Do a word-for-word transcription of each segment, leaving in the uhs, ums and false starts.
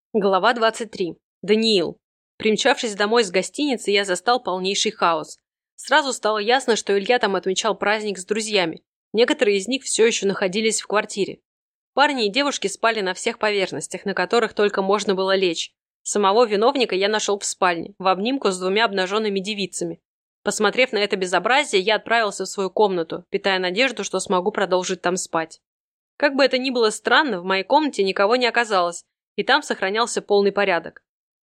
Глава двадцать три. Даниил. Примчавшись домой с гостиницы, я застал полнейший хаос. Сразу стало ясно, что Илья там отмечал праздник с друзьями. Некоторые из них все еще находились в квартире. Парни и девушки спали на всех поверхностях, на которых только можно было лечь. Самого виновника я нашел в спальне, в обнимку с двумя обнаженными девицами. Посмотрев на это безобразие, я отправился в свою комнату, питая надежду, что смогу продолжить там спать. Как бы это ни было странно, в моей комнате никого не оказалось, и там сохранялся полный порядок.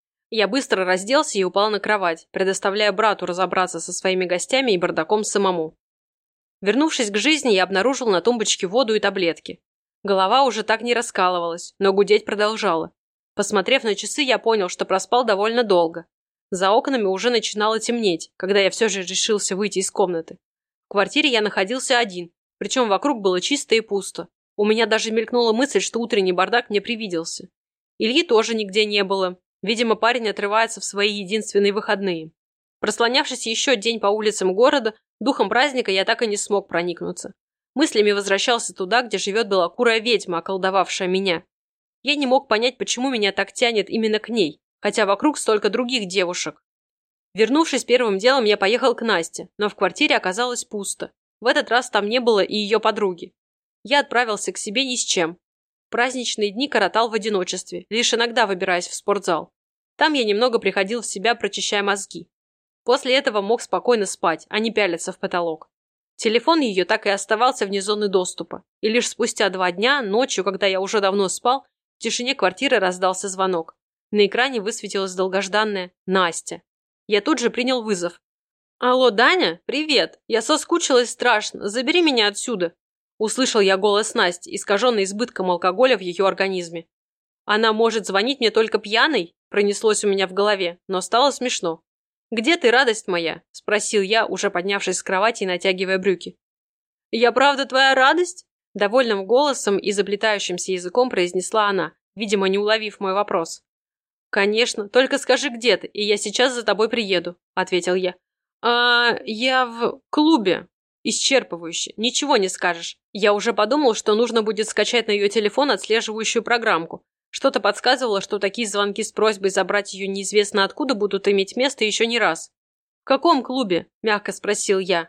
Я быстро разделся и упал на кровать, предоставляя брату разобраться со своими гостями и бардаком самому. Вернувшись к жизни, я обнаружил на тумбочке воду и таблетки. Голова уже так не раскалывалась, но гудеть продолжала. Посмотрев на часы, я понял, что проспал довольно долго. За окнами уже начинало темнеть, когда я все же решился выйти из комнаты. В квартире я находился один, причем вокруг было чисто и пусто. У меня даже мелькнула мысль, что утренний бардак мне привиделся. Ильи тоже нигде не было. Видимо, парень отрывается в свои единственные выходные. Прослонявшись еще день по улицам города, духом праздника я так и не смог проникнуться. Мыслями возвращался туда, где живет белокурая ведьма, околдовавшая меня. Я не мог понять, почему меня так тянет именно к ней, хотя вокруг столько других девушек. Вернувшись первым делом, я поехал к Насте, но в квартире оказалось пусто. В этот раз там не было и ее подруги. Я отправился к себе ни с чем. Праздничные дни коротал в одиночестве, лишь иногда выбираясь в спортзал. Там я немного приходил в себя, прочищая мозги. После этого мог спокойно спать, а не пялиться в потолок. Телефон ее так и оставался вне зоны доступа. И лишь спустя два дня, ночью, когда я уже давно спал, в тишине квартиры раздался звонок. На экране высветилась долгожданная Настя. Я тут же принял вызов. «Алло, Даня? Привет! Я соскучилась страшно. Забери меня отсюда!» Услышал я голос Насти, искаженный избытком алкоголя в ее организме. «Она может звонить мне только пьяной?» Пронеслось у меня в голове, но стало смешно. «Где ты, радость моя?» – спросил я, уже поднявшись с кровати и натягивая брюки. «Я правда твоя радость?» – довольным голосом и заплетающимся языком произнесла она, видимо, не уловив мой вопрос. «Конечно, только скажи, где ты, и я сейчас за тобой приеду», – ответил я. «А, я в клубе». Исчерпывающе, ничего не скажешь. Я уже подумал, что нужно будет скачать на ее телефон отслеживающую программку. Что-то подсказывало, что такие звонки с просьбой забрать ее неизвестно откуда будут иметь место еще не раз. «В каком клубе?» – мягко спросил я.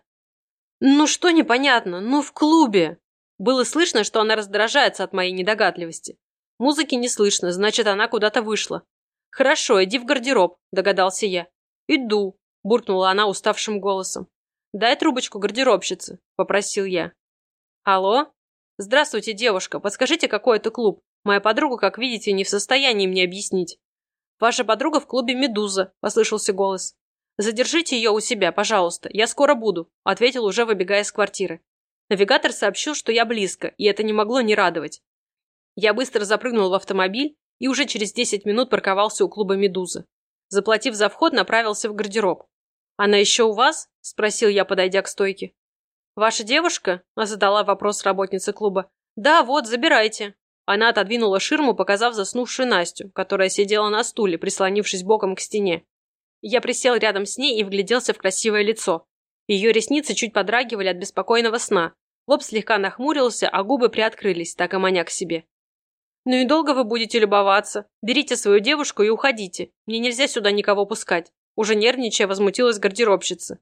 «Ну что непонятно? Ну в клубе!» Было слышно, что она раздражается от моей недогадливости. Музыки не слышно, значит, она куда-то вышла. «Хорошо, иди в гардероб», – догадался я. «Иду», – буркнула она уставшим голосом. «Дай трубочку гардеробщице», – попросил я. «Алло? Здравствуйте, девушка. Подскажите, какой это клуб? Моя подруга, как видите, не в состоянии мне объяснить». «Ваша подруга в клубе «Медуза», – послышался голос. «Задержите ее у себя, пожалуйста. Я скоро буду», – ответил, уже выбегая из квартиры. Навигатор сообщил, что я близко, и это не могло не радовать. Я быстро запрыгнул в автомобиль и уже через десять минут парковался у клуба «Медуза». Заплатив за вход, направился в гардероб. «Она еще у вас?» – спросил я, подойдя к стойке. «Ваша девушка?» – задала вопрос работница клуба. «Да, вот, забирайте». Она отодвинула ширму, показав заснувшую Настю, которая сидела на стуле, прислонившись боком к стене. Я присел рядом с ней и вгляделся в красивое лицо. Ее ресницы чуть подрагивали от беспокойного сна. Лоб слегка нахмурился, а губы приоткрылись, так и маня к себе. «Ну и долго вы будете любоваться? Берите свою девушку и уходите. Мне нельзя сюда никого пускать». Уже нервничая, возмутилась гардеробщица.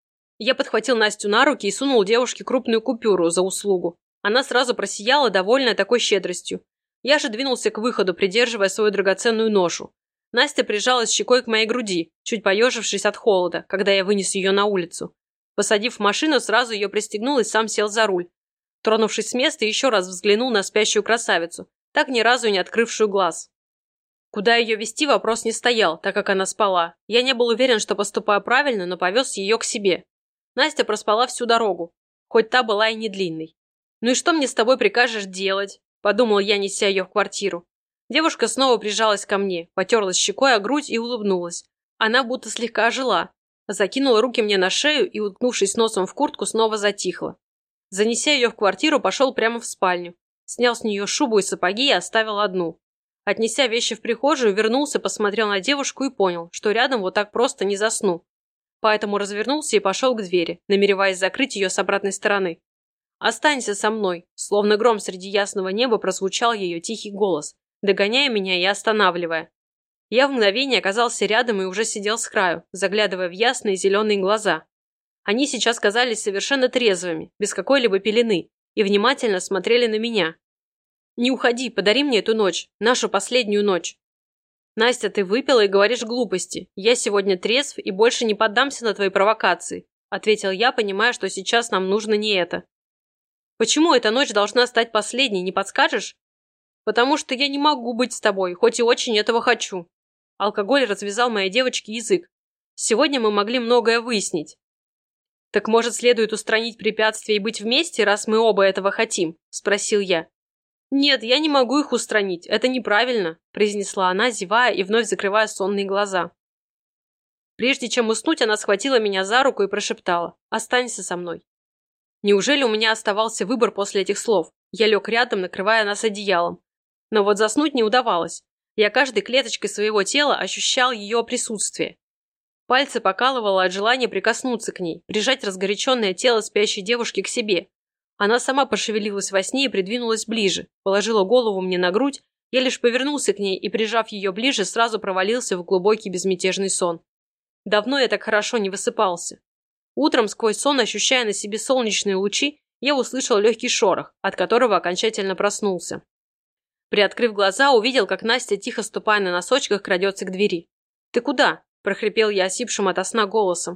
Я подхватил Настю на руки и сунул девушке крупную купюру за услугу. Она сразу просияла, довольная такой щедростью. Я же двинулся к выходу, придерживая свою драгоценную ношу. Настя прижалась щекой к моей груди, чуть поежившись от холода, когда я вынес ее на улицу. Посадив в машину, сразу ее пристегнул и сам сел за руль. Тронувшись с места, еще раз взглянул на спящую красавицу, так ни разу не открывшую глаз. Куда ее везти, вопрос не стоял, так как она спала. Я не был уверен, что поступаю правильно, но повез ее к себе. Настя проспала всю дорогу, хоть та была и не длинной. «Ну и что мне с тобой прикажешь делать?» – подумал я, неся ее в квартиру. Девушка снова прижалась ко мне, потерлась щекой о грудь и улыбнулась. Она будто слегка ожила. Закинула руки мне на шею и, уткнувшись носом в куртку, снова затихла. Занеся ее в квартиру, пошел прямо в спальню. Снял с нее шубу и сапоги и оставил одну. Отнеся вещи в прихожую, вернулся, посмотрел на девушку и понял, что рядом вот так просто не засну. Поэтому развернулся и пошел к двери, намереваясь закрыть ее с обратной стороны. «Останься со мной», словно гром среди ясного неба прозвучал ее тихий голос, догоняя меня и останавливая. Я в мгновение оказался рядом и уже сидел с краю, заглядывая в ясные зеленые глаза. Они сейчас казались совершенно трезвыми, без какой-либо пелены, и внимательно смотрели на меня. «Не уходи, подари мне эту ночь, нашу последнюю ночь». «Настя, ты выпила и говоришь глупости. Я сегодня трезв и больше не поддамся на твои провокации», ответил я, понимая, что сейчас нам нужно не это. «Почему эта ночь должна стать последней, не подскажешь?» «Потому что я не могу быть с тобой, хоть и очень этого хочу». Алкоголь развязал моей девочке язык. Сегодня мы могли многое выяснить. «Так, может, следует устранить препятствия и быть вместе, раз мы оба этого хотим?» – спросил я. «Нет, я не могу их устранить, это неправильно», – произнесла она, зевая и вновь закрывая сонные глаза. Прежде чем уснуть, она схватила меня за руку и прошептала: «Останься со мной». Неужели у меня оставался выбор после этих слов? Я лег рядом, накрывая нас одеялом. Но вот заснуть не удавалось. Я каждой клеточкой своего тела ощущал ее присутствие. Пальцы покалывало от желания прикоснуться к ней, прижать разгоряченное тело спящей девушки к себе. Она сама пошевелилась во сне и придвинулась ближе, положила голову мне на грудь, я лишь повернулся к ней и, прижав ее ближе, сразу провалился в глубокий безмятежный сон. Давно я так хорошо не высыпался. Утром, сквозь сон, ощущая на себе солнечные лучи, я услышал легкий шорох, от которого окончательно проснулся. Приоткрыв глаза, увидел, как Настя, тихо ступая на носочках, крадется к двери. «Ты куда?» – прохрипел я осипшим ото сна голосом.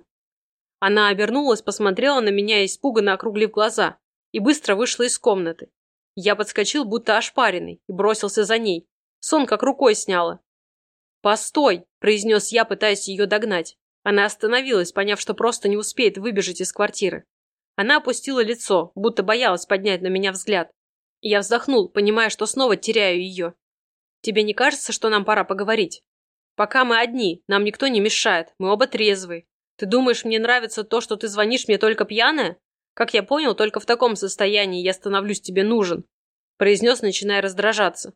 Она обернулась, посмотрела на меня, испуганно округлив глаза, и быстро вышла из комнаты. Я подскочил, будто ошпаренный, и бросился за ней. Сон как рукой сняло. «Постой!» – произнес я, пытаясь ее догнать. Она остановилась, поняв, что просто не успеет выбежать из квартиры. Она опустила лицо, будто боялась поднять на меня взгляд. Я вздохнул, понимая, что снова теряю ее. «Тебе не кажется, что нам пора поговорить? Пока мы одни, нам никто не мешает, мы оба трезвые. Ты думаешь, мне нравится то, что ты звонишь мне только пьяная? Как я понял, только в таком состоянии я становлюсь тебе нужен», произнес, начиная раздражаться.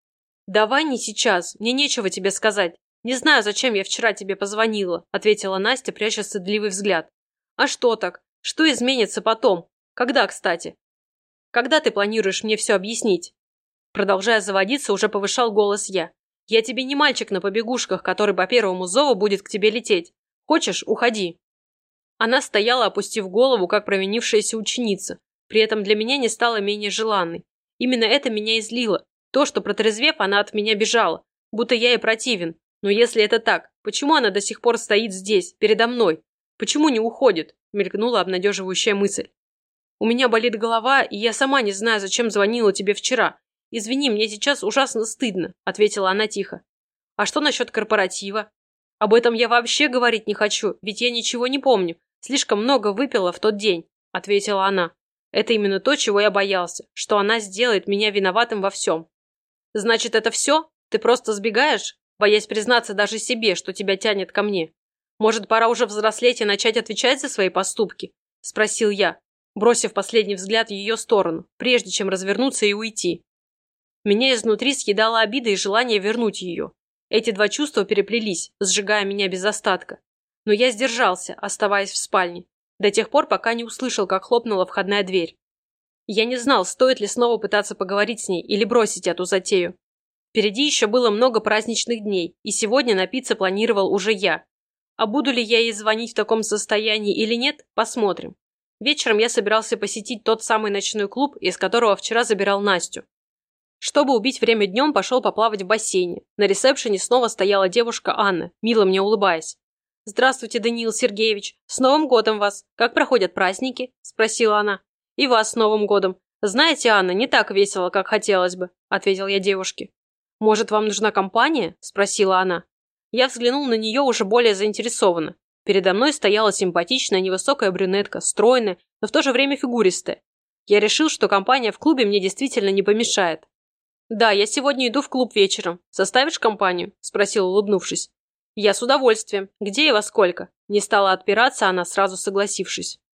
«Давай не сейчас, мне нечего тебе сказать. Не знаю, зачем я вчера тебе позвонила», ответила Настя, пряча стыдливый взгляд. «А что так? Что изменится потом? Когда, кстати? Когда ты планируешь мне все объяснить?» Продолжая заводиться, уже повышал голос я. «Я тебе не мальчик на побегушках, который по первому зову будет к тебе лететь. Хочешь, уходи». Она стояла, опустив голову, как провинившаяся ученица. При этом для меня не стала менее желанной. Именно это меня и злило. То, что, протрезвев, она от меня бежала. Будто я ей противен. Но если это так, почему она до сих пор стоит здесь, передо мной? Почему не уходит? Мелькнула обнадеживающая мысль. «У меня болит голова, и я сама не знаю, зачем звонила тебе вчера. Извини, мне сейчас ужасно стыдно», ответила она тихо. «А что насчет корпоратива?» «Об этом я вообще говорить не хочу, ведь я ничего не помню. Слишком много выпила в тот день», ответила она. «Это именно то, чего я боялся, что она сделает меня виноватым во всем». «Значит, это все? Ты просто сбегаешь, боясь признаться даже себе, что тебя тянет ко мне? Может, пора уже взрослеть и начать отвечать за свои поступки?» спросил я, бросив последний взгляд в ее сторону, прежде чем развернуться и уйти. Меня изнутри съедала обида и желание вернуть ее. Эти два чувства переплелись, сжигая меня без остатка. Но я сдержался, оставаясь в спальне, до тех пор, пока не услышал, как хлопнула входная дверь. Я не знал, стоит ли снова пытаться поговорить с ней или бросить эту затею. Впереди еще было много праздничных дней, и сегодня напиться планировал уже я. А буду ли я ей звонить в таком состоянии или нет, посмотрим. Вечером я собирался посетить тот самый ночной клуб, из которого вчера забирал Настю. Чтобы убить время днем, пошел поплавать в бассейне. На ресепшене снова стояла девушка Анна, мило мне улыбаясь. «Здравствуйте, Даниил Сергеевич. С Новым годом вас. Как проходят праздники?» – спросила она. «И вас с Новым годом. Знаете, Анна, не так весело, как хотелось бы», – ответил я девушке. «Может, вам нужна компания?» – спросила она. Я взглянул на нее уже более заинтересованно. Передо мной стояла симпатичная невысокая брюнетка, стройная, но в то же время фигуристая. Я решил, что компания в клубе мне действительно не помешает. «Да, я сегодня иду в клуб вечером. Составишь компанию?» – спросил, улыбнувшись. «Я с удовольствием. Где и во сколько?» Не стала отпираться она, сразу согласившись.